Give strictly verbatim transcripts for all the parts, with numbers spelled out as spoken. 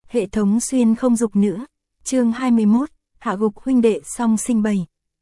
Hệ thống xuyên không dục nữa. Chương hai mươi mốt, hạ gục huynh đệ song sinh bầy.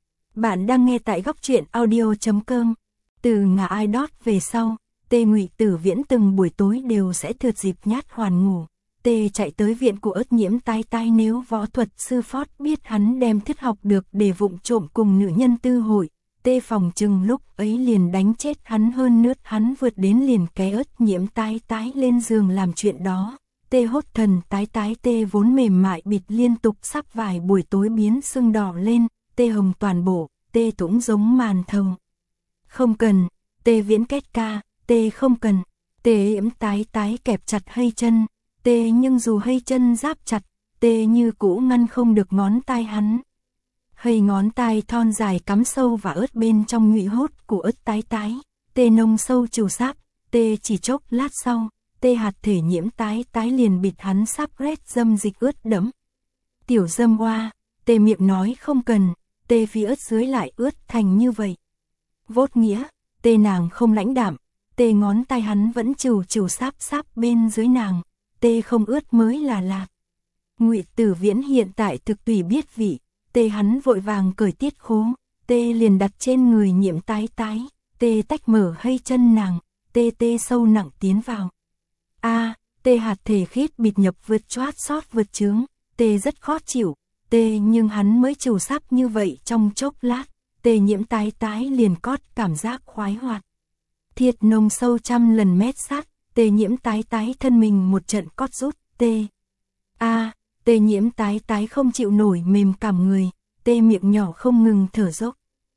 Bạn đang nghe tại góc truyện audio chấm com. Từ ngã ai đót về sau, Tê Ngụy Tử Viễn từng buổi tối đều sẽ thượt dịp nhát hoàn ngủ. Tê chạy tới viện của Ất Nhiễm tai tai nếu võ thuật sư Phót biết hắn đem thiết học được để vụng trộm cùng nữ nhân tư hội. Tê phòng chừng lúc ấy liền đánh chết hắn, hơn nữa hắn vượt đến liền cái Ất Nhiễm tai tái lên giường làm chuyện đó. Tê hốt thần tái tái tê vốn mềm mại bịt liên tục sắp vài buổi tối biến sưng đỏ lên, tê hồng toàn bộ, tê cũng giống màn thầu. Không cần, tê Viễn kết ca, tê không cần, tê Yễm tái tái kẹp chặt hây chân, tê nhưng dù hây chân giáp chặt, tê như cũ ngăn không được ngón tay hắn. Hây ngón tay thon dài cắm sâu và ớt bên trong nhụy hốt của Ất tái tái, tê nông sâu trù sáp, tê chỉ chốc lát sau. Tê hạt thể Nhiễm tái tái liền bịt hắn sắp rét dâm dịch ướt đẫm. Tiểu dâm oa, tê miệng nói không cần, tê phía ớt dưới lại ướt thành như vậy. Vốt nghĩa, tê nàng không lãnh đạm, tê ngón tay hắn vẫn trừ trừ sáp sáp bên dưới nàng, tê không ướt mới là lạ. Ngụy Tử Viễn hiện tại thực tùy biết vị, tê hắn vội vàng cởi tiết khố, tê liền đặt trên người Nhiễm tái tái, tê tách mở hây chân nàng, tê tê sâu nặng tiến vào. A, à, tê hạt thể khít bịt nhập vượt choát sót vượt trướng, tê rất khó chịu, tê nhưng hắn mới trù sắp như vậy trong chốc lát, tê Nhiễm tái tái liền cót cảm giác khoái hoạt. Thiệt nông sâu trăm lần mét sát, tê Nhiễm tái tái thân mình một trận cót rút, tê. A, à, tê Nhiễm tái tái không chịu nổi mềm cảm người, tê miệng nhỏ không ngừng thở dốc.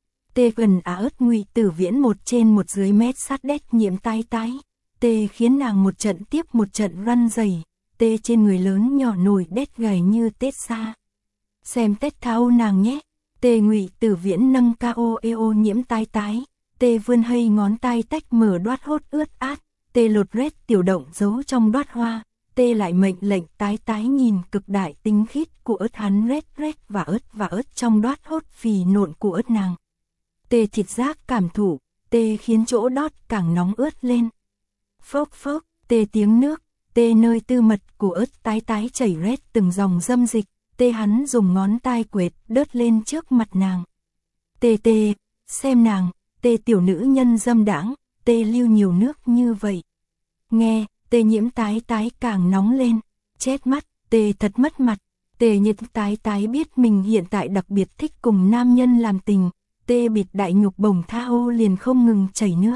Tê gần á ớt Ngụy Tử Viễn một trên một dưới mét sát đét Nhiễm tái tái. Tê khiến nàng một trận tiếp một trận răn dày, tê trên người lớn nhỏ nổi đét gầy như tết xa. Xem tết thao nàng nhé, tê Ngụy Tử Viễn nâng cao eo Nhiễm tái tái, tê vươn hây ngón tay tách mở đoát hốt ướt át, tê lột rét tiểu động giấu trong đoát hoa, tê lại mệnh lệnh tái tái nhìn cực đại tinh khít của ớt hắn rét rét và ớt và ớt trong đoát hốt phì nộn của ớt nàng. Tê thịt giác cảm thụ, tê khiến chỗ đót càng nóng ướt lên. Phốc phốc, tê tiếng nước, tê nơi tư mật của Ất tái tái chảy rét từng dòng dâm dịch, tê hắn dùng ngón tay quệt đớt lên trước mặt nàng. Tê tê, xem nàng, tê tiểu nữ nhân dâm đãng, tê lưu nhiều nước như vậy. Nghe, tê Nhiễm tái tái càng nóng lên, chết mắt, tê thật mất mặt, tê Nhiễm tái tái biết mình hiện tại đặc biệt thích cùng nam nhân làm tình, tê bịt đại nhục bồng thao liền không ngừng chảy nước.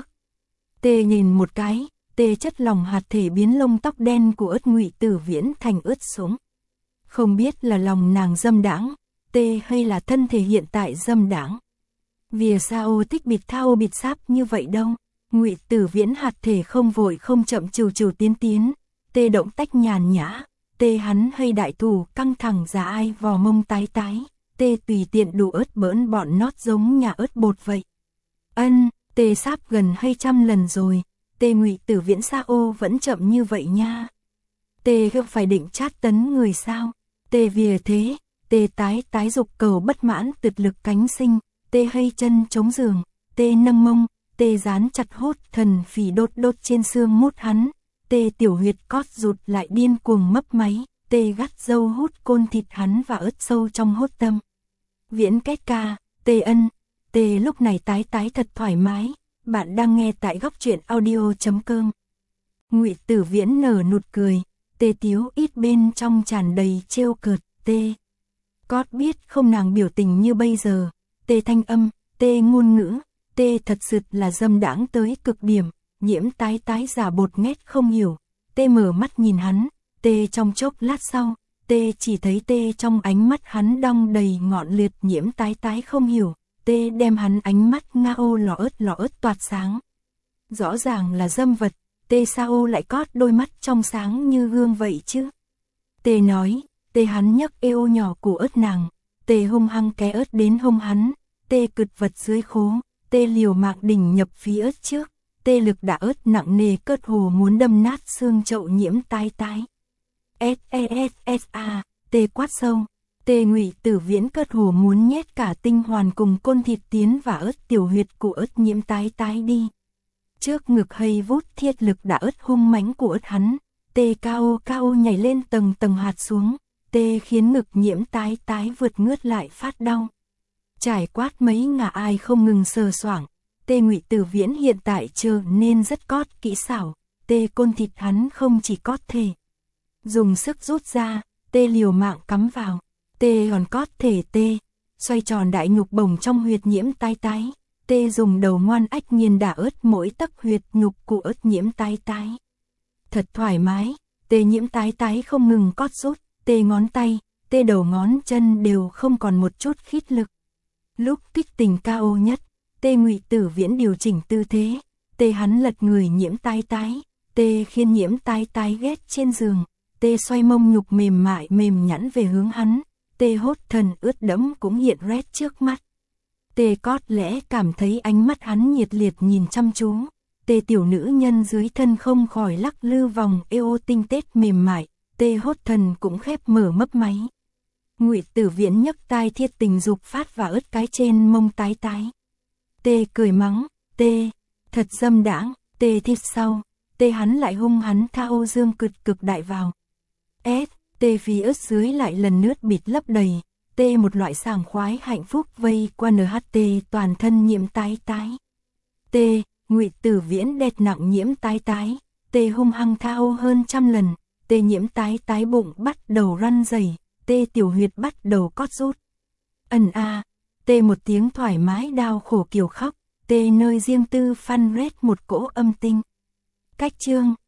Tê nhìn một cái. Tê chất lòng hạt thể biến lông tóc đen của Ất Ngụy Tử Viễn thành ướt sũng. Không biết là lòng nàng dâm đãng, tê hay là thân thể hiện tại dâm đãng. Vì sao thích bịt thao bịt sáp như vậy đâu? Ngụy Tử Viễn hạt thể không vội không chậm trừ trừ tiến tiến, tê động tách nhàn nhã, tê hắn hay đại thủ căng thẳng giả ai vò mông tái tái, tê tùy tiện đủ ớt bỡn bọn nót giống nhà ớt bột vậy. Ân, tê sáp gần hay trăm lần rồi. Tê Ngụy Tử Viễn sao ô vẫn chậm như vậy nha. Tê không phải định chát tấn người sao. Tê vì thế, tê tái tái dục cầu bất mãn tuyệt lực cánh sinh, tê hây chân chống giường, tê nâng mông, tê dán chặt hốt thần phì đốt đốt trên xương mút hắn, tê tiểu huyệt cót rụt lại điên cuồng mấp máy, tê gắt dâu hút côn thịt hắn và ớt sâu trong hốt tâm. Viễn kết ca, tê ân, tê lúc này tái tái thật thoải mái. Bạn đang nghe tại góc truyện audio chấm com. Ngụy Tử Viễn nở nụt cười, tê tiếu ít bên trong tràn đầy trêu cợt, tê. Cót biết không nàng biểu tình như bây giờ, tê thanh âm, tê ngôn ngữ, tê thật sự là dâm đãng tới cực điểm, Nhiễm tái tái giả bột nghét không hiểu, tê mở mắt nhìn hắn, tê trong chốc lát sau, tê chỉ thấy tê trong ánh mắt hắn đong đầy ngọn liệt. Nhiễm tái tái không hiểu. Tê đem hắn ánh mắt ngao lỏ ớt lỏ ớt toạt sáng. Rõ ràng là dâm vật, tê sao lại cót đôi mắt trong sáng như gương vậy chứ? Tê nói, tê hắn nhấc eo nhỏ của ớt nàng, tê hung hăng ké ớt đến hông hắn, tê cực vật dưới khố, tê liều mạc đỉnh nhập phía ớt trước, tê lực đã ớt nặng nề cất hồ muốn đâm nát xương chậu Nhiễm tái tái. S S S A, tê quát sâu. Tê Ngụy Tử Viễn cất hồ muốn nhét cả tinh hoàn cùng côn thịt tiến và ớt tiểu huyệt của Ất Nhiễm tái tái đi. Trước ngực hay vút thiết lực đã ớt hung mãnh của ớt hắn, Tê cao cao nhảy lên tầng tầng hạt xuống, tê khiến ngực nhiễm tái tái vượt ngướt lại phát đau. Trải quát mấy ngả ai không ngừng sờ soảng, tê Ngụy Tử Viễn hiện tại trở nên rất cót kỹ xảo, tê côn thịt hắn không chỉ cót thể. Dùng sức rút ra, tê liều mạng cắm vào, tê còn cót thể tê, xoay tròn đại nhục bổng trong huyệt nhiễm tái tái, tê dùng đầu ngoan ách nghiền đả ớt mỗi tấc huyệt nhục của ớt nhiễm tái tái. Thật thoải mái, tê nhiễm tái tái không ngừng cót rút, tê ngón tay, tê đầu ngón chân đều không còn một chút khít lực. Lúc kích tình cao nhất, tê Ngụy Tử Viễn điều chỉnh tư thế, tê hắn lật người nhiễm tái tái, tê khiên nhiễm tái tái ghét trên giường, tê xoay mông nhục mềm mại mềm nhẵn về hướng hắn, tê hốt thần ướt đẫm cũng hiện rét trước mắt. Tê cót lẽ cảm thấy ánh mắt hắn nhiệt liệt nhìn chăm chú, tê tiểu nữ nhân dưới thân không khỏi lắc lư vòng eo tinh tết mềm mại, tê hốt thần cũng khép mở mấp máy. Ngụy Tử Viễn nhấc tai thiết tình dục phát và ớt cái trên mông tái tái. Tê cười mắng, tê, thật dâm đãng, tê thịt sau, tê hắn lại hung hắn thao dương cực cực đại vào. S, tê phí ớt dưới lại lần nước bịt lấp đầy, tê một loại sảng khoái hạnh phúc vây qua en hát tê toàn thân nhiễm tái tái. Tê, Ngụy Tử Viễn đệt nặng nhiễm tái tái, tê hung hăng thao hơn trăm lần, tê nhiễm tái tái bụng bắt đầu răn rẩy, tê tiểu huyệt bắt đầu cót rút. Ẩn a, tê một tiếng thoải mái đau khổ kiều khóc, tê nơi riêng tư phăn rét một cỗ âm tinh. Cách chương